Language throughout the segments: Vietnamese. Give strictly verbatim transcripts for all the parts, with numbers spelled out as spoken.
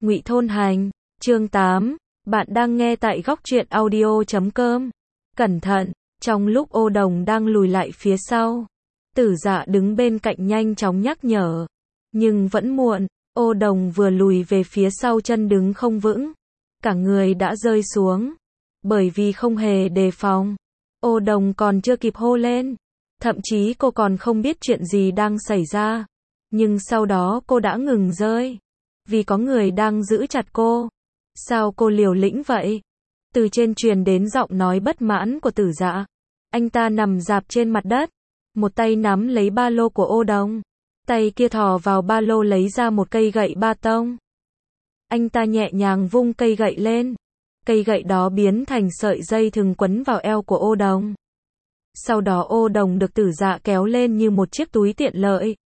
Ngụy Thôn Hành, chương tám, bạn đang nghe tại góc truyện audio chấm com. Cẩn thận, trong lúc Ô Đồng đang lùi lại phía sau, Tử Dạ đứng bên cạnh nhanh chóng nhắc nhở. Nhưng vẫn muộn, Ô Đồng vừa lùi về phía sau chân đứng không vững, cả người đã rơi xuống. Bởi vì không hề đề phòng, Ô Đồng còn chưa kịp hô lên, thậm chí cô còn không biết chuyện gì đang xảy ra. Nhưng sau đó cô đã ngừng rơi, vì có người đang giữ chặt cô. Sao cô liều lĩnh vậy? Từ trên truyền đến giọng nói bất mãn của Tử Dạ. Anh ta nằm rạp trên mặt đất, một tay nắm lấy ba lô của Ô Đồng, tay kia thò vào ba lô lấy ra một cây gậy ba tông. Anh ta nhẹ nhàng vung cây gậy lên, cây gậy đó biến thành sợi dây thừng quấn vào eo của Ô Đồng. Sau đó Ô Đồng được Tử Dạ kéo lên như một chiếc túi tiện lợi.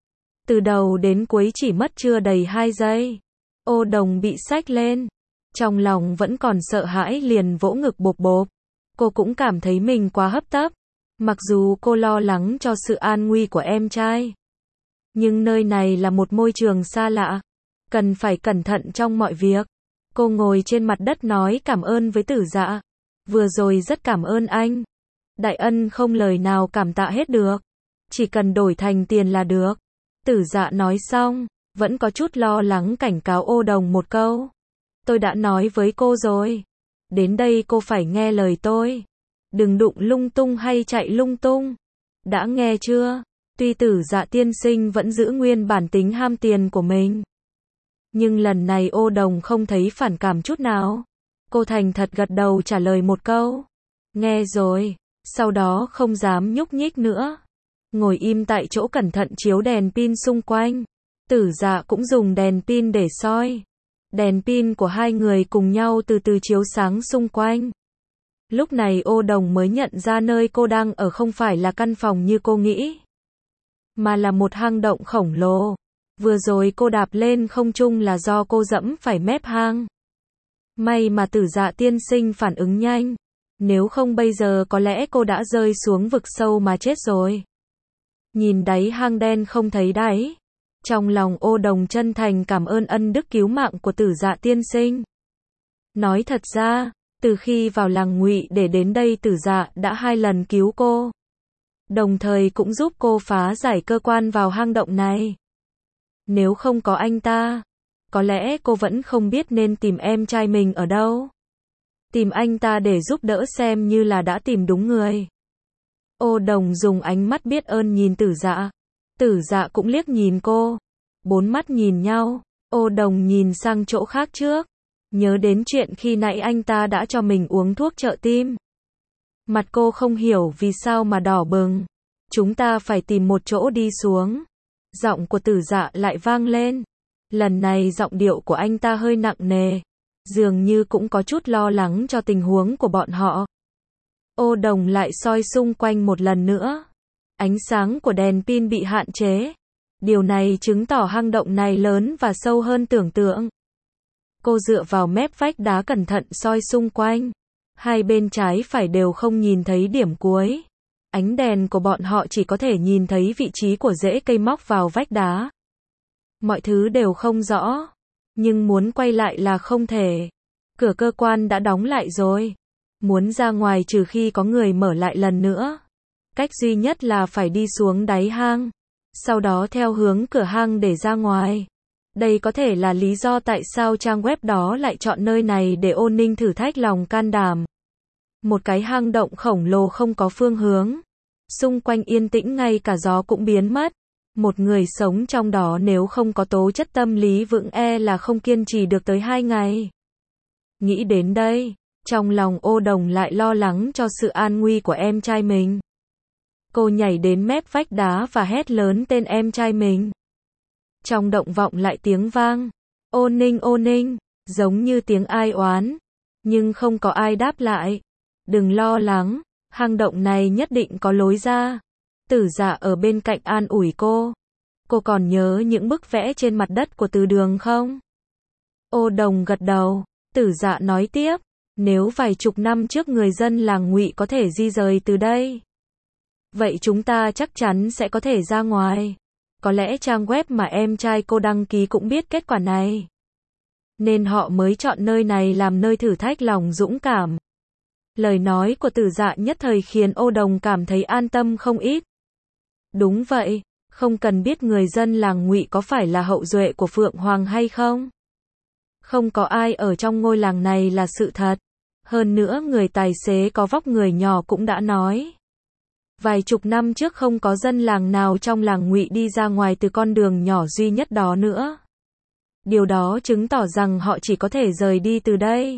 Từ đầu đến cuối chỉ mất chưa đầy hai giây, Ô Đồng bị xách lên. Trong lòng vẫn còn sợ hãi liền vỗ ngực bộp bộp. Cô cũng cảm thấy mình quá hấp tấp. Mặc dù cô lo lắng cho sự an nguy của em trai, nhưng nơi này là một môi trường xa lạ, cần phải cẩn thận trong mọi việc. Cô ngồi trên mặt đất nói cảm ơn với Tử Dạ. Vừa rồi rất cảm ơn anh. Đại ân không lời nào cảm tạ hết được. Chỉ cần đổi thành tiền là được. Tử Dạ nói xong, vẫn có chút lo lắng cảnh cáo Ô Đồng một câu. Tôi đã nói với cô rồi. Đến đây cô phải nghe lời tôi. Đừng đụng lung tung hay chạy lung tung. Đã nghe chưa? Tuy Tử Dạ tiên sinh vẫn giữ nguyên bản tính ham tiền của mình, nhưng lần này Ô Đồng không thấy phản cảm chút nào. Cô thành thật gật đầu trả lời một câu. Nghe rồi. Sau đó không dám nhúc nhích nữa. Ngồi im tại chỗ cẩn thận chiếu đèn pin xung quanh. Tử Dạ cũng dùng đèn pin để soi. Đèn pin của hai người cùng nhau từ từ chiếu sáng xung quanh. Lúc này Ô Đồng mới nhận ra nơi cô đang ở không phải là căn phòng như cô nghĩ, mà là một hang động khổng lồ. Vừa rồi cô đạp lên không trung là do cô dẫm phải mép hang. May mà Tử Dạ tiên sinh phản ứng nhanh. Nếu không bây giờ có lẽ cô đã rơi xuống vực sâu mà chết rồi. Nhìn đáy hang đen không thấy đáy. Trong lòng Ô Đồng chân thành cảm ơn ân đức cứu mạng của Tử Dạ tiên sinh. Nói thật ra, từ khi vào làng Ngụy để đến đây Tử Dạ đã hai lần cứu cô, đồng thời cũng giúp cô phá giải cơ quan vào hang động này. Nếu không có anh ta, có lẽ cô vẫn không biết nên tìm em trai mình ở đâu. Tìm anh ta để giúp đỡ xem như là đã tìm đúng người. Ô Đồng dùng ánh mắt biết ơn nhìn Tử Dạ. Tử Dạ cũng liếc nhìn cô. Bốn mắt nhìn nhau. Ô Đồng nhìn sang chỗ khác trước, nhớ đến chuyện khi nãy anh ta đã cho mình uống thuốc trợ tim. Mặt cô không hiểu vì sao mà đỏ bừng. Chúng ta phải tìm một chỗ đi xuống. Giọng của Tử Dạ lại vang lên. Lần này giọng điệu của anh ta hơi nặng nề, dường như cũng có chút lo lắng cho tình huống của bọn họ. Ô Đồng lại soi xung quanh một lần nữa. Ánh sáng của đèn pin bị hạn chế. Điều này chứng tỏ hang động này lớn và sâu hơn tưởng tượng. Cô dựa vào mép vách đá cẩn thận soi xung quanh. Hai bên trái phải đều không nhìn thấy điểm cuối. Ánh đèn của bọn họ chỉ có thể nhìn thấy vị trí của rễ cây móc vào vách đá. Mọi thứ đều không rõ, nhưng muốn quay lại là không thể. Cửa cơ quan đã đóng lại rồi. Muốn ra ngoài trừ khi có người mở lại lần nữa. Cách duy nhất là phải đi xuống đáy hang, sau đó theo hướng cửa hang để ra ngoài. Đây có thể là lý do tại sao trang web đó lại chọn nơi này để Ô Ninh thử thách lòng can đảm. Một cái hang động khổng lồ không có phương hướng. Xung quanh yên tĩnh ngay cả gió cũng biến mất. Một người sống trong đó nếu không có tố chất tâm lý vững e là không kiên trì được tới hai ngày. Nghĩ đến đây, trong lòng Ô Đồng lại lo lắng cho sự an nguy của em trai mình. Cô nhảy đến mép vách đá và hét lớn tên em trai mình. Trong động vọng lại tiếng vang. Ô Ninh, Ô Ninh, giống như tiếng ai oán. Nhưng không có ai đáp lại. Đừng lo lắng, hang động này nhất định có lối ra. Tử Dạ ở bên cạnh an ủi cô. Cô còn nhớ những bức vẽ trên mặt đất của Từ Đường không? Ô Đồng gật đầu. Tử Dạ nói tiếp. Nếu vài chục năm trước người dân làng Ngụy có thể di rời từ đây, vậy chúng ta chắc chắn sẽ có thể ra ngoài. Có lẽ trang web mà em trai cô đăng ký cũng biết kết quả này. nên họ mới chọn nơi này làm nơi thử thách lòng dũng cảm. Lời nói của Tử Dạ nhất thời khiến Ô Đồng cảm thấy an tâm không ít. Đúng vậy, không cần biết người dân làng Ngụy có phải là hậu duệ của Phượng Hoàng hay không. Không có ai ở trong ngôi làng này là sự thật. Hơn nữa người tài xế có vóc người nhỏ cũng đã nói. Vài chục năm trước không có dân làng nào trong làng Ngụy đi ra ngoài từ con đường nhỏ duy nhất đó nữa. Điều đó chứng tỏ rằng họ chỉ có thể rời đi từ đây.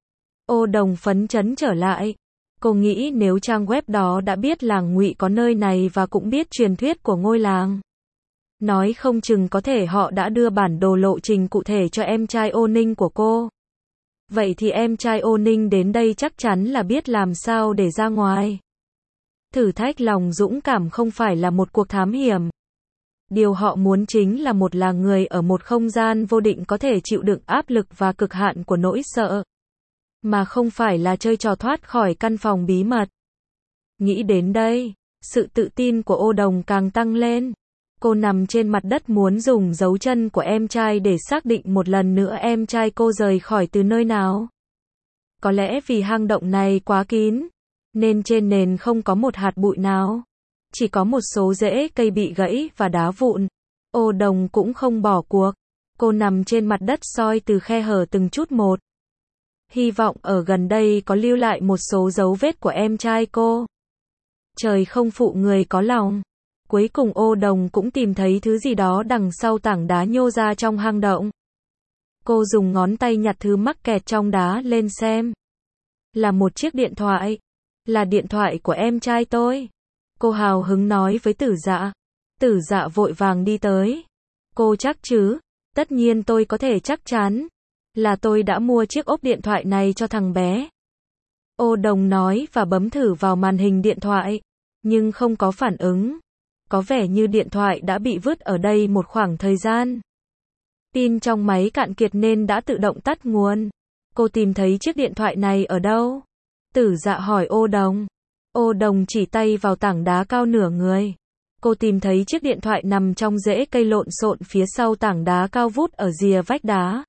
Ô Đồng phấn chấn trở lại. Cô nghĩ nếu trang web đó đã biết làng Ngụy có nơi này và cũng biết truyền thuyết của ngôi làng. Nói không chừng có thể họ đã đưa bản đồ lộ trình cụ thể cho em trai Ô Ninh của cô. Vậy thì em trai Ô Ninh đến đây chắc chắn là biết làm sao để ra ngoài. Thử thách lòng dũng cảm không phải là một cuộc thám hiểm. Điều họ muốn chính là một là người ở một không gian vô định có thể chịu đựng áp lực và cực hạn của nỗi sợ. Mà không phải là chơi trò thoát khỏi căn phòng bí mật. Nghĩ đến đây, sự tự tin của Ô Đồng càng tăng lên. Cô nằm trên mặt đất muốn dùng dấu chân của em trai để xác định một lần nữa em trai cô rời khỏi từ nơi nào. Có lẽ vì hang động này quá kín, nên trên nền không có một hạt bụi nào. Chỉ có một số rễ cây bị gãy và đá vụn. Ô Đồng cũng không bỏ cuộc. Cô nằm trên mặt đất soi từ khe hở từng chút một. Hy vọng ở gần đây có lưu lại một số dấu vết của em trai cô. Trời không phụ người có lòng. Cuối cùng Ô Đồng cũng tìm thấy thứ gì đó đằng sau tảng đá nhô ra trong hang động. Cô dùng ngón tay nhặt thứ mắc kẹt trong đá lên xem. Là một chiếc điện thoại. Là điện thoại của em trai tôi. Cô hào hứng nói với Tử Dạ. Tử Dạ vội vàng đi tới. Cô chắc chứ? Tất nhiên tôi có thể chắc chắn. Là tôi đã mua chiếc ốp điện thoại này cho thằng bé. Ô Đồng nói và bấm thử vào màn hình điện thoại. Nhưng không có phản ứng. Có vẻ như điện thoại đã bị vứt ở đây một khoảng thời gian. Pin trong máy cạn kiệt nên đã tự động tắt nguồn. Cô tìm thấy chiếc điện thoại này ở đâu? Tử Dạ hỏi Ô Đồng. Ô Đồng chỉ tay vào tảng đá cao nửa người. Cô tìm thấy chiếc điện thoại nằm trong rễ cây lộn xộn phía sau tảng đá cao vút ở rìa vách đá.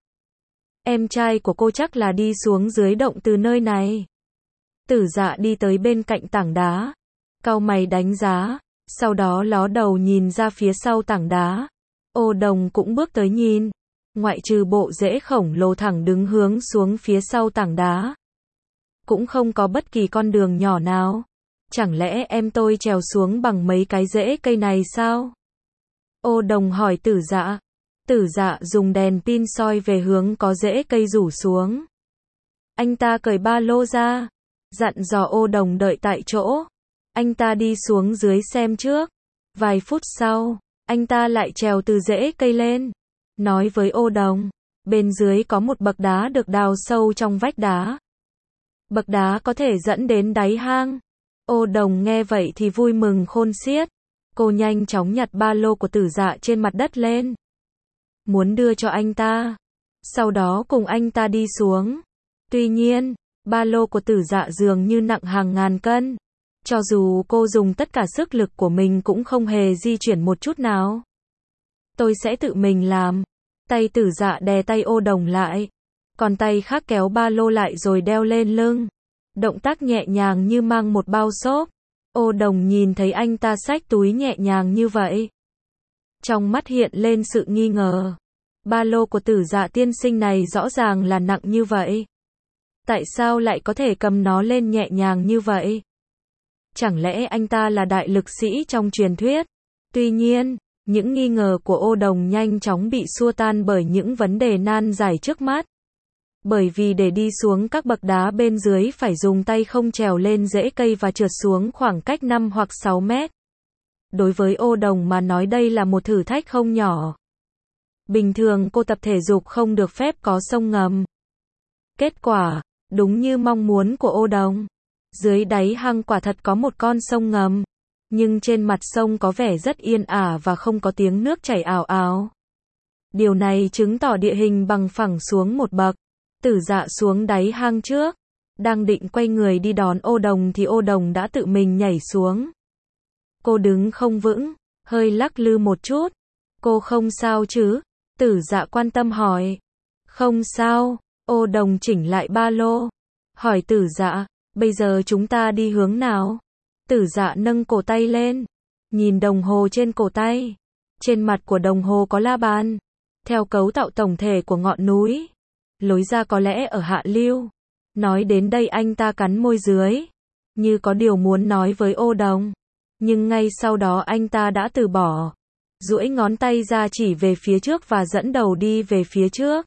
Em trai của cô chắc là đi xuống dưới động từ nơi này. Tử Dạ đi tới bên cạnh tảng đá. Cau mày đánh giá. Sau đó ló đầu nhìn ra phía sau tảng đá. Ô Đồng cũng bước tới nhìn. Ngoại trừ bộ rễ khổng lồ thẳng đứng hướng xuống phía sau tảng đá. Cũng không có bất kỳ con đường nhỏ nào. Chẳng lẽ em tôi trèo xuống bằng mấy cái rễ cây này sao? Ô Đồng hỏi Tử Dạ. Tử Dạ dùng đèn pin soi về hướng có rễ cây rủ xuống. Anh ta cởi ba lô ra. Dặn dò Ô Đồng đợi tại chỗ. Anh ta đi xuống dưới xem trước. Vài phút sau, anh ta lại trèo từ rễ cây lên. Nói với Ô Đồng. Bên dưới có một bậc đá được đào sâu trong vách đá. Bậc đá có thể dẫn đến đáy hang. Ô Đồng nghe vậy thì vui mừng khôn xiết. Cô nhanh chóng nhặt ba lô của Tử Dạ trên mặt đất lên. Muốn đưa cho anh ta. Sau đó cùng anh ta đi xuống. Tuy nhiên, ba lô của Tử Dạ dường như nặng hàng ngàn cân. Cho dù cô dùng tất cả sức lực của mình cũng không hề di chuyển một chút nào. Tôi sẽ tự mình làm. Tay Tử Dạ đè tay Ô Đồng lại. Còn tay khác kéo ba lô lại rồi đeo lên lưng. Động tác nhẹ nhàng như mang một bao xốp. Ô Đồng nhìn thấy anh ta xách túi nhẹ nhàng như vậy. Trong mắt hiện lên sự nghi ngờ. Ba lô của Tử Dạ tiên sinh này rõ ràng là nặng như vậy. Tại sao lại có thể cầm nó lên nhẹ nhàng như vậy? Chẳng lẽ anh ta là đại lực sĩ trong truyền thuyết? Tuy nhiên, những nghi ngờ của Ô Đồng nhanh chóng bị xua tan bởi những vấn đề nan giải trước mắt. Bởi vì để đi xuống các bậc đá bên dưới phải dùng tay không trèo lên rễ cây và trượt xuống khoảng cách năm hoặc sáu mét. Đối với Ô Đồng mà nói đây là một thử thách không nhỏ. Bình thường cô tập thể dục không được phép có sông ngầm. Kết quả, đúng như mong muốn của Ô Đồng. Dưới đáy hang quả thật có một con sông ngầm. Nhưng trên mặt sông có vẻ rất yên ả và không có tiếng nước chảy ào ào. Điều này chứng tỏ địa hình bằng phẳng xuống một bậc. Tử Dạ xuống đáy hang trước. Đang định quay người đi đón Ô Đồng thì Ô Đồng đã tự mình nhảy xuống. Cô đứng không vững, hơi lắc lư một chút. Cô không sao chứ? Tử Dạ quan tâm hỏi. Không sao, ô đồng chỉnh lại ba lô. Hỏi Tử Dạ, bây giờ chúng ta đi hướng nào? Tử Dạ nâng cổ tay lên, nhìn đồng hồ trên cổ tay. Trên mặt của đồng hồ có la bàn. Theo cấu tạo tổng thể của ngọn núi, lối ra có lẽ ở hạ lưu. Nói đến đây anh ta cắn môi dưới, như có điều muốn nói với ô đồng. Nhưng ngay sau đó anh ta đã từ bỏ. Duỗi ngón tay ra chỉ về phía trước và dẫn đầu đi về phía trước.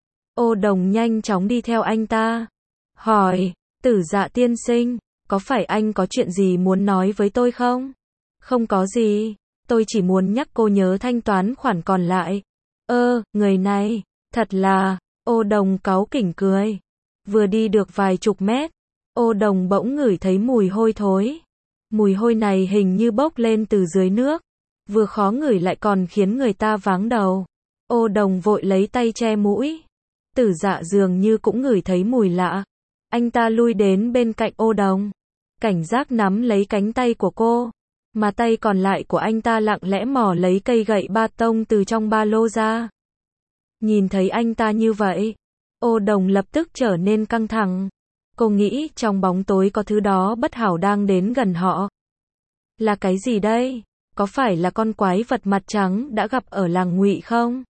Ô đồng nhanh chóng đi theo anh ta. Hỏi, Tử Dạ tiên sinh, có phải anh có chuyện gì muốn nói với tôi không? Không có gì, tôi chỉ muốn nhắc cô nhớ thanh toán khoản còn lại. Ơ, người này, thật là, ô đồng cáu kỉnh cười. Vừa đi được vài chục mét, ô đồng bỗng ngửi thấy mùi hôi thối. Mùi hôi này hình như bốc lên từ dưới nước. Vừa khó ngửi lại còn khiến người ta váng đầu. Ô đồng vội lấy tay che mũi. Tử Dạ dường như cũng ngửi thấy mùi lạ. Anh ta lui đến bên cạnh ô đồng. Cảnh giác nắm lấy cánh tay của cô. Mà tay còn lại của anh ta lặng lẽ mò lấy cây gậy ba tông từ trong ba lô ra. Nhìn thấy anh ta như vậy, ô đồng lập tức trở nên căng thẳng. Cô nghĩ trong bóng tối có thứ đó bất hảo đang đến gần họ. Là cái gì đây? Có phải là con quái vật mặt trắng đã gặp ở làng Ngụy không?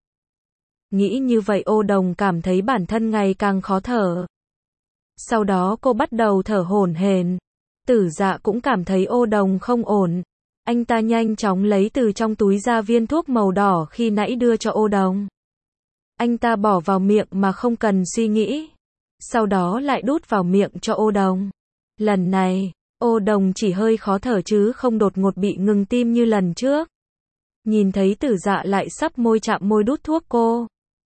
Nghĩ như vậy ô đồng cảm thấy bản thân ngày càng khó thở. Sau đó cô bắt đầu thở hổn hển. Tử Dạ cũng cảm thấy ô đồng không ổn. Anh ta nhanh chóng lấy từ trong túi ra viên thuốc màu đỏ khi nãy đưa cho ô đồng. Anh ta bỏ vào miệng mà không cần suy nghĩ. Sau đó lại đút vào miệng cho ô đồng. Lần này, ô đồng chỉ hơi khó thở chứ không đột ngột bị ngừng tim như lần trước. Nhìn thấy Tử Dạ lại sắp môi chạm môi đút thuốc cô.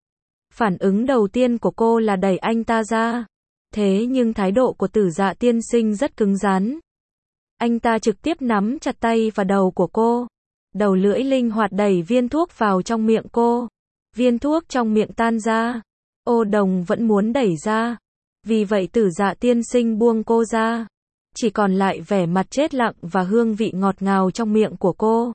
Phản ứng đầu tiên của cô là đẩy anh ta ra. Thế nhưng thái độ của Tử Dạ tiên sinh rất cứng rắn. Anh ta trực tiếp nắm chặt tay và đầu của cô. Đầu lưỡi linh hoạt đẩy viên thuốc vào trong miệng cô. Viên thuốc trong miệng tan ra. Ô đồng vẫn muốn đẩy ra. Vì vậy Tử Dạ tiên sinh buông cô ra. Chỉ còn lại vẻ mặt chết lặng và hương vị ngọt ngào trong miệng của cô.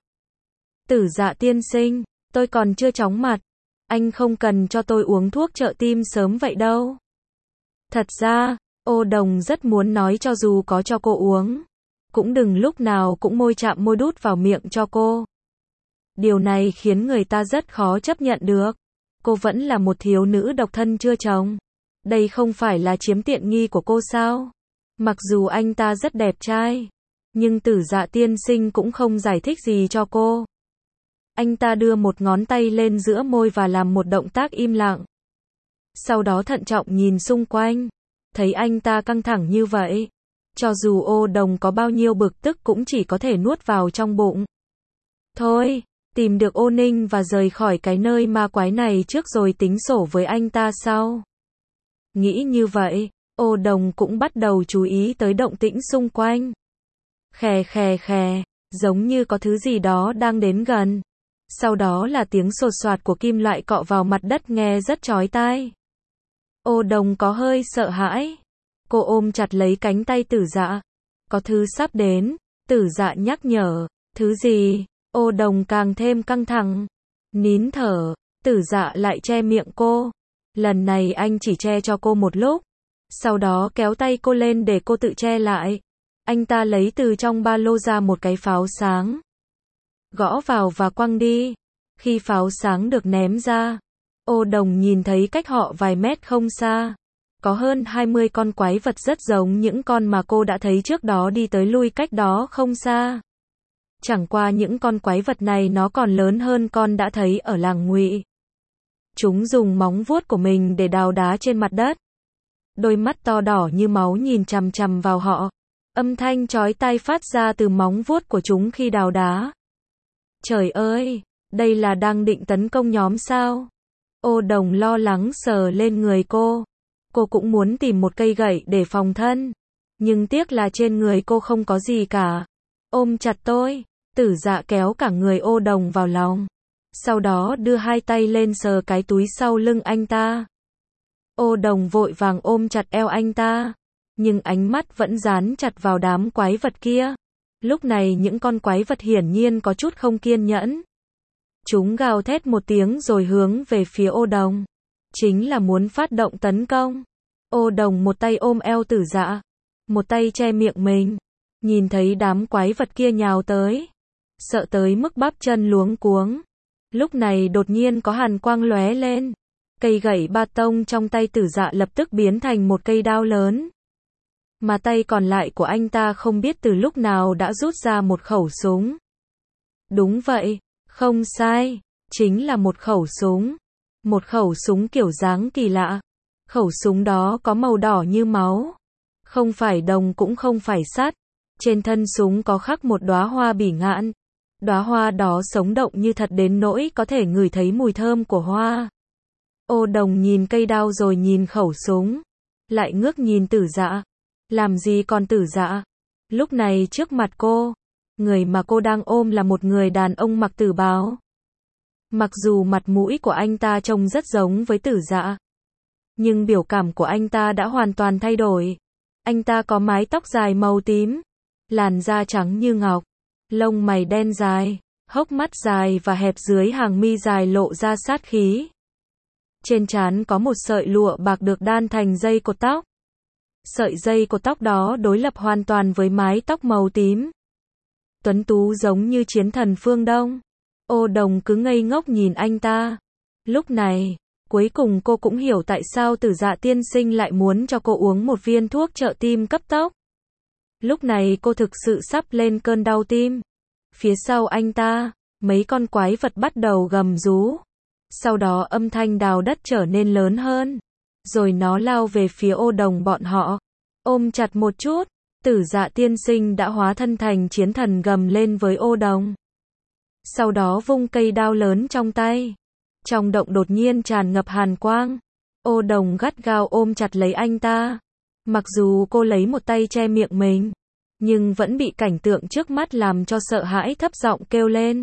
Tử Dạ tiên sinh, tôi còn chưa chóng mặt. Anh không cần cho tôi uống thuốc trợ tim sớm vậy đâu. Thật ra, ô đồng rất muốn nói cho dù có cho cô uống. Cũng đừng lúc nào cũng môi chạm môi đút vào miệng cho cô. Điều này khiến người ta rất khó chấp nhận được. Cô vẫn là một thiếu nữ độc thân chưa chồng. Đây không phải là chiếm tiện nghi của cô sao? Mặc dù anh ta rất đẹp trai, nhưng Tử Dạ tiên sinh cũng không giải thích gì cho cô. Anh ta đưa một ngón tay lên giữa môi và làm một động tác im lặng. Sau đó thận trọng nhìn xung quanh. Thấy anh ta căng thẳng như vậy, cho dù ô đồng có bao nhiêu bực tức cũng chỉ có thể nuốt vào trong bụng. Thôi, tìm được ô ninh và rời khỏi cái nơi ma quái này trước rồi tính sổ với anh ta sau. Nghĩ như vậy, ô đồng cũng bắt đầu chú ý tới động tĩnh xung quanh. Khè khè khè, giống như có thứ gì đó đang đến gần. Sau đó là tiếng sột soạt của kim loại cọ vào mặt đất nghe rất chói tai. Ô đồng có hơi sợ hãi. Cô ôm chặt lấy cánh tay Tử Dạ. Có thứ sắp đến, Tử Dạ nhắc nhở. Thứ gì? Ô đồng càng thêm căng thẳng. Nín thở, Tử Dạ lại che miệng cô. Lần này anh chỉ che cho cô một lúc. Sau đó kéo tay cô lên để cô tự che lại. Anh ta lấy từ trong ba lô ra một cái pháo sáng. Gõ vào và quăng đi. Khi pháo sáng được ném ra, ô đồng nhìn thấy cách họ vài mét không xa. Có hơn hai mươi con quái vật rất giống những con mà cô đã thấy trước đó đi tới lui cách đó không xa. Chẳng qua những con quái vật này nó còn lớn hơn con đã thấy ở làng Ngụy. Chúng dùng móng vuốt của mình để đào đá trên mặt đất. Đôi mắt to đỏ như máu nhìn chằm chằm vào họ. Âm thanh chói tai phát ra từ móng vuốt của chúng khi đào đá. Trời ơi, đây là đang định tấn công nhóm sao? Ô đồng lo lắng sờ lên người cô. Cô cũng muốn tìm một cây gậy để phòng thân. Nhưng tiếc là trên người cô không có gì cả. Ôm chặt tôi, Tử Dạ kéo cả người ô đồng vào lòng. Sau đó đưa hai tay lên sờ cái túi sau lưng anh ta. Ô đồng vội vàng ôm chặt eo anh ta. Nhưng ánh mắt vẫn dán chặt vào đám quái vật kia. Lúc này những con quái vật hiển nhiên có chút không kiên nhẫn. Chúng gào thét một tiếng rồi hướng về phía ô đồng. chính là muốn phát động tấn công. Ô Đồng một tay ôm eo Tử Dạ, một tay che miệng mình. Nhìn thấy đám quái vật kia nhào tới, sợ tới mức bắp chân luống cuống. Lúc này đột nhiên có hàn quang lóe lên. Cây gậy ba tông trong tay Tử Dạ lập tức biến thành một cây đao lớn. Mà tay còn lại của anh ta không biết từ lúc nào đã rút ra một khẩu súng. Đúng vậy, không sai, chính là một khẩu súng. Một khẩu súng kiểu dáng kỳ lạ. Khẩu súng đó có màu đỏ như máu. Không phải đồng cũng không phải sắt. Trên thân súng có khắc một đóa hoa bỉ ngạn. Đóa hoa đó sống động như thật đến nỗi có thể ngửi thấy mùi thơm của hoa. Ô Đồng nhìn cây đao rồi nhìn khẩu súng. Lại ngước nhìn Tử Dạ. Làm gì còn Tử Dạ? Lúc này trước mặt cô, người mà cô đang ôm là một người đàn ông mặc tử bào. Mặc dù mặt mũi của anh ta trông rất giống với Tử Dạ, nhưng biểu cảm của anh ta đã hoàn toàn thay đổi. Anh ta có mái tóc dài màu tím, làn da trắng như ngọc, lông mày đen dài, hốc mắt dài và hẹp dưới hàng mi dài lộ ra sát khí. Trên trán có một sợi lụa bạc được đan thành dây cột tóc. Sợi dây cột tóc đó đối lập hoàn toàn với mái tóc màu tím. Tuấn tú giống như chiến thần phương Đông. Ô Đồng cứ ngây ngốc nhìn anh ta. Lúc này, cuối cùng cô cũng hiểu tại sao Tử Dạ tiên sinh lại muốn cho cô uống một viên thuốc trợ tim cấp tốc. Lúc này cô thực sự sắp lên cơn đau tim. Phía sau anh ta, mấy con quái vật bắt đầu gầm rú. Sau đó âm thanh đào đất trở nên lớn hơn. Rồi nó lao về phía Ô Đồng bọn họ. Ôm chặt một chút, Tử Dạ tiên sinh đã hóa thân thành chiến thần gầm lên với Ô Đồng. Sau đó vung cây đao lớn trong tay. Trong động đột nhiên tràn ngập hàn quang. Ô Đồng gắt gao ôm chặt lấy anh ta. Mặc dù cô lấy một tay che miệng mình, nhưng vẫn bị cảnh tượng trước mắt làm cho sợ hãi thấp giọng kêu lên.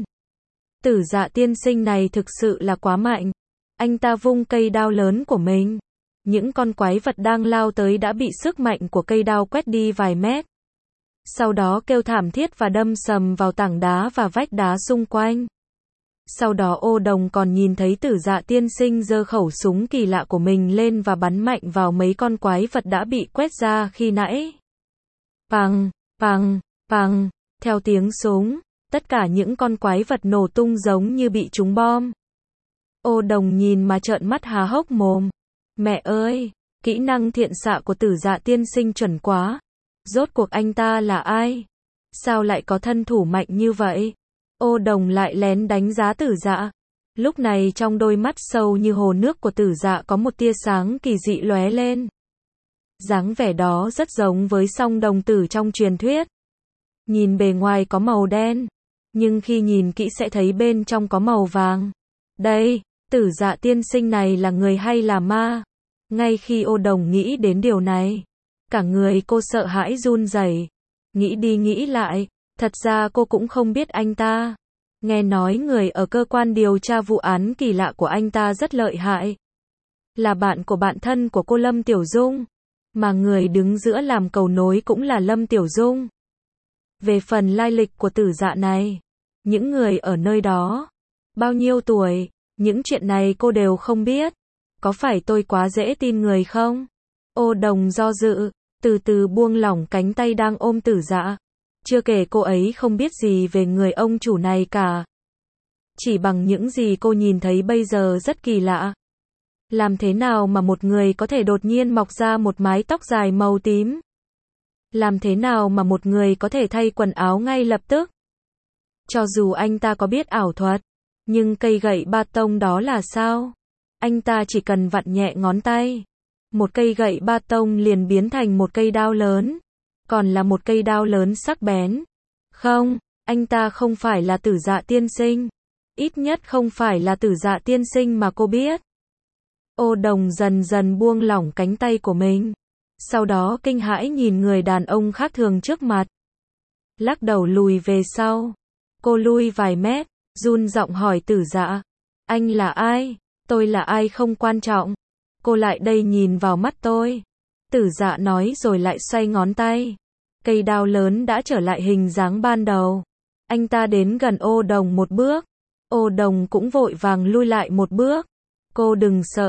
Tử Dạ tiên sinh này thực sự là quá mạnh. Anh ta vung cây đao lớn của mình. Những con quái vật đang lao tới đã bị sức mạnh của cây đao quét đi vài mét. Sau đó kêu thảm thiết và đâm sầm vào tảng đá và vách đá xung quanh. Sau đó Ô Đồng còn nhìn thấy Tử Dạ tiên sinh giơ khẩu súng kỳ lạ của mình lên và bắn mạnh vào mấy con quái vật đã bị quét ra khi nãy. Pằng, pằng, pằng, theo tiếng súng, tất cả những con quái vật nổ tung giống như bị trúng bom. Ô Đồng nhìn mà trợn mắt há hốc mồm. Mẹ ơi, kỹ năng thiện xạ của Tử Dạ tiên sinh chuẩn quá. Rốt cuộc anh ta là ai? Sao lại có thân thủ mạnh như vậy? Ô Đồng lại lén đánh giá Tử Dạ. Lúc này trong đôi mắt sâu như hồ nước của Tử Dạ có một tia sáng kỳ dị lóe lên. Dáng vẻ đó rất giống với song đồng tử trong truyền thuyết. Nhìn bề ngoài có màu đen, nhưng khi nhìn kỹ sẽ thấy bên trong có màu vàng. Đây, Tử Dạ tiên sinh này là người hay là ma? Ngay khi Ô Đồng nghĩ đến điều này, cả người cô sợ hãi run rẩy. Nghĩ đi nghĩ lại, thật ra cô cũng không biết anh ta. Nghe nói người ở cơ quan điều tra vụ án kỳ lạ của anh ta rất lợi hại. Là bạn của bạn thân của cô Lâm Tiểu Dung. Mà người đứng giữa làm cầu nối cũng là Lâm Tiểu Dung. Về phần lai lịch của Tử Dạ này, những người ở nơi đó, bao nhiêu tuổi, những chuyện này cô đều không biết. Có phải tôi quá dễ tin người không? Ô Đồng do dự, từ từ buông lỏng cánh tay đang ôm Tử Dạ. Chưa kể cô ấy không biết gì về người ông chủ này cả. Chỉ bằng những gì cô nhìn thấy bây giờ rất kỳ lạ. Làm thế nào mà một người có thể đột nhiên mọc ra một mái tóc dài màu tím? Làm thế nào mà một người có thể thay quần áo ngay lập tức? Cho dù anh ta có biết ảo thuật, nhưng cây gậy ba tông đó là sao? Anh ta chỉ cần vặn nhẹ ngón tay, một cây gậy ba tông liền biến thành một cây đao lớn. Còn là một cây đao lớn sắc bén. Không, anh ta không phải là Tử Dạ tiên sinh. Ít nhất không phải là Tử Dạ tiên sinh mà cô biết. Ô Đồng dần dần buông lỏng cánh tay của mình. Sau đó kinh hãi nhìn người đàn ông khác thường trước mặt. Lắc đầu lùi về sau. Cô lui vài mét, run giọng hỏi Tử Dạ. Anh là ai? Tôi là ai không quan trọng. Cô lại đây nhìn vào mắt tôi. Tử Dạ nói rồi lại xoay ngón tay. Cây đao lớn đã trở lại hình dáng ban đầu. Anh ta đến gần Ô Đồng một bước. Ô Đồng cũng vội vàng lui lại một bước. Cô đừng sợ,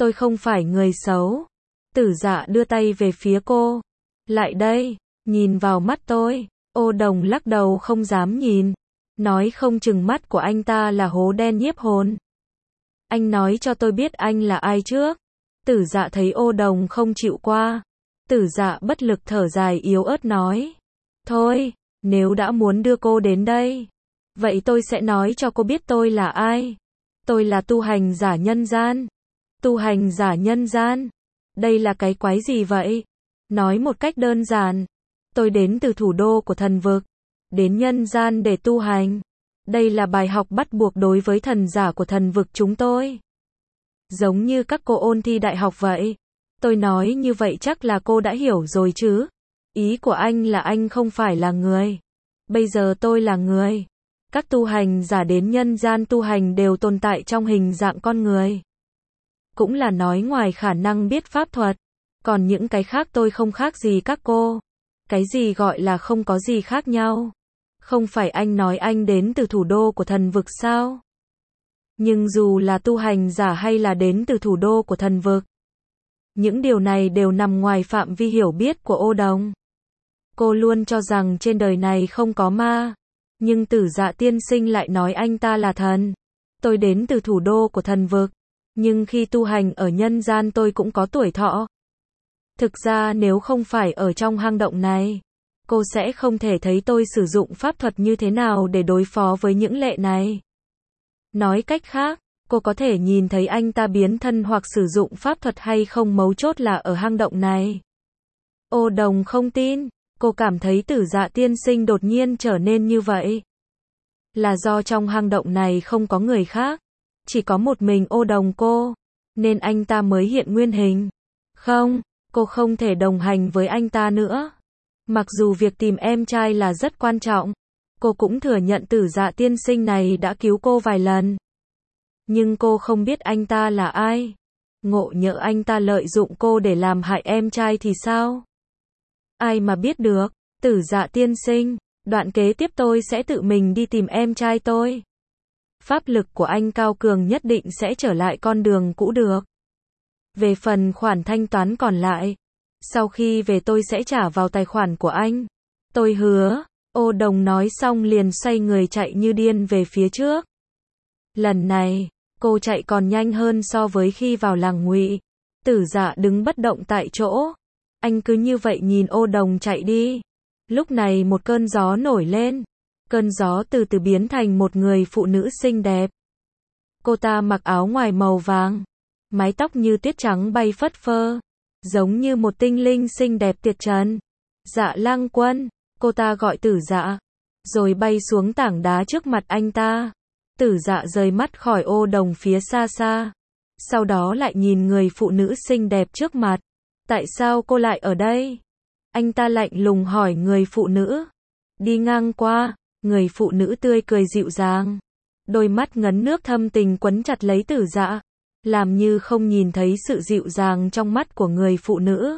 tôi không phải người xấu. Tử Dạ đưa tay về phía cô. Lại đây, nhìn vào mắt tôi. Ô Đồng lắc đầu không dám nhìn. Nói không chừng mắt của anh ta là hố đen nhiếp hồn. Anh nói cho tôi biết anh là ai trước. Tử Dạ thấy Ô Đồng không chịu qua. Tử Dạ bất lực thở dài yếu ớt nói. Thôi, nếu đã muốn đưa cô đến đây, vậy tôi sẽ nói cho cô biết tôi là ai. Tôi là tu hành giả nhân gian. Tu hành giả nhân gian? Đây là cái quái gì vậy? Nói một cách đơn giản, tôi đến từ thủ đô của thần vực, đến nhân gian để tu hành. Đây là bài học bắt buộc đối với thần giả của thần vực chúng tôi. Giống như các cô ôn thi đại học vậy. Tôi nói như vậy chắc là cô đã hiểu rồi chứ. Ý của anh là anh không phải là người. Bây giờ tôi là người. Các tu hành giả đến nhân gian tu hành đều tồn tại trong hình dạng con người. Cũng là nói ngoài khả năng biết pháp thuật. Còn những cái khác tôi không khác gì các cô. Cái gì gọi là không có gì khác nhau? Không phải anh nói anh đến từ thủ đô của thần vực sao? Nhưng dù là tu hành giả hay là đến từ thủ đô của thần vực, những điều này đều nằm ngoài phạm vi hiểu biết của Ô Đồng. Cô luôn cho rằng trên đời này không có ma. Nhưng Tử Dạ tiên sinh lại nói anh ta là thần. Tôi đến từ thủ đô của thần vực. Nhưng khi tu hành ở nhân gian tôi cũng có tuổi thọ. Thực ra nếu không phải ở trong hang động này, cô sẽ không thể thấy tôi sử dụng pháp thuật như thế nào để đối phó với những lệ này. Nói cách khác, cô có thể nhìn thấy anh ta biến thân hoặc sử dụng pháp thuật hay không, mấu chốt là ở hang động này. Ô Đồng không tin, cô cảm thấy Tử Dạ tiên sinh đột nhiên trở nên như vậy là do trong hang động này không có người khác, chỉ có một mình Ô Đồng cô, nên anh ta mới hiện nguyên hình. Không, cô không thể đồng hành với anh ta nữa. Mặc dù việc tìm em trai là rất quan trọng, cô cũng thừa nhận Tử Dạ tiên sinh này đã cứu cô vài lần. Nhưng cô không biết anh ta là ai. Ngộ nhỡ anh ta lợi dụng cô để làm hại em trai thì sao? Ai mà biết được. Tử Dạ tiên sinh, đoạn kế tiếp tôi sẽ tự mình đi tìm em trai tôi. Pháp lực của anh cao cường nhất định sẽ trở lại con đường cũ được. Về phần khoản thanh toán còn lại, sau khi về tôi sẽ trả vào tài khoản của anh. Tôi hứa. Ô Đồng nói xong liền xoay người chạy như điên về phía trước. Lần này, cô chạy còn nhanh hơn so với khi vào làng Ngụy. Tử Dạ đứng bất động tại chỗ. Anh cứ như vậy nhìn Ô Đồng chạy đi. Lúc này một cơn gió nổi lên. Cơn gió từ từ biến thành một người phụ nữ xinh đẹp. Cô ta mặc áo ngoài màu vàng, mái tóc như tuyết trắng bay phất phơ, giống như một tinh linh xinh đẹp tuyệt trần. Dạ Lang Quân, cô ta gọi Tử Dạ, rồi bay xuống tảng đá trước mặt anh ta. Tử Dạ rời mắt khỏi Ô Đồng phía xa xa, sau đó lại nhìn người phụ nữ xinh đẹp trước mặt. Tại sao cô lại ở đây? Anh ta lạnh lùng hỏi người phụ nữ. Đi ngang qua, người phụ nữ tươi cười dịu dàng, đôi mắt ngấn nước thâm tình quấn chặt lấy Tử Dạ, làm như không nhìn thấy sự dịu dàng trong mắt của người phụ nữ.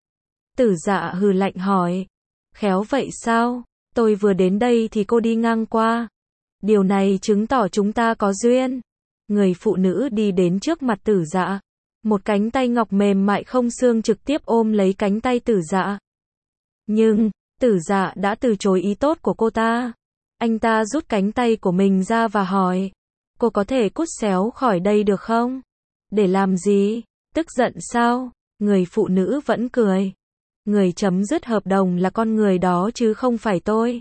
Tử Dạ hừ lạnh hỏi, khéo vậy sao? Tôi vừa đến đây thì cô đi ngang qua. Điều này chứng tỏ chúng ta có duyên. Người phụ nữ đi đến trước mặt Tử Dạ, một cánh tay ngọc mềm mại không xương trực tiếp ôm lấy cánh tay Tử Dạ. Nhưng, Tử Dạ đã từ chối ý tốt của cô ta. Anh ta rút cánh tay của mình ra và hỏi, cô có thể cút xéo khỏi đây được không? Để làm gì? Tức giận sao? Người phụ nữ vẫn cười. Người chấm dứt hợp đồng là con người đó chứ không phải tôi.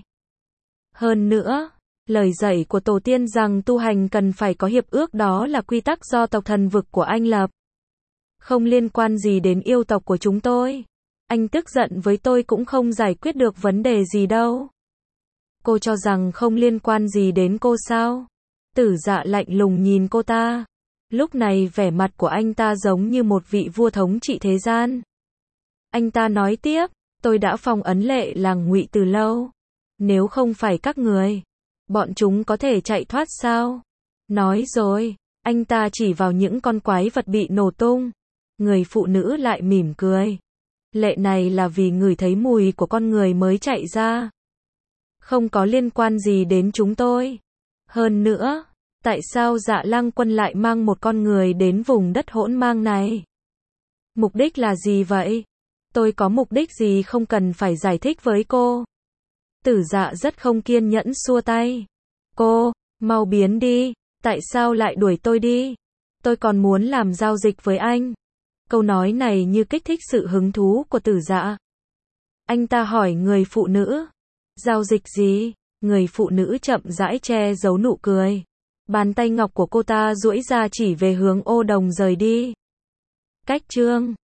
Hơn nữa, lời dạy của tổ tiên rằng tu hành cần phải có hiệp ước đó là quy tắc do tộc thần vực của anh lập. Không liên quan gì đến yêu tộc của chúng tôi. Anh tức giận với tôi cũng không giải quyết được vấn đề gì đâu. Cô cho rằng không liên quan gì đến cô sao? Tử Dạ lạnh lùng nhìn cô ta. Lúc này vẻ mặt của anh ta giống như một vị vua thống trị thế gian. Anh ta nói tiếp, tôi đã phong ấn lệ làng Ngụy từ lâu. Nếu không phải các người, bọn chúng có thể chạy thoát sao? Nói rồi, anh ta chỉ vào những con quái vật bị nổ tung. Người phụ nữ lại mỉm cười. Lệ này là vì ngửi thấy mùi của con người mới chạy ra. Không có liên quan gì đến chúng tôi. Hơn nữa, Tại sao Dạ Lăng Quân lại mang một con người đến vùng đất hỗn mang này? Mục đích là gì vậy? Tôi có mục đích gì không cần phải giải thích với cô. Tử Dạ rất không kiên nhẫn xua tay. Cô, mau biến đi, tại sao lại đuổi tôi đi? Tôi còn muốn làm giao dịch với anh. Câu nói này như kích thích sự hứng thú của Tử Dạ. Anh ta hỏi người phụ nữ. Giao dịch gì? Người phụ nữ chậm rãi che giấu nụ cười. Bàn tay ngọc của cô ta duỗi ra chỉ về hướng Ô Đồng rời đi. Cách chương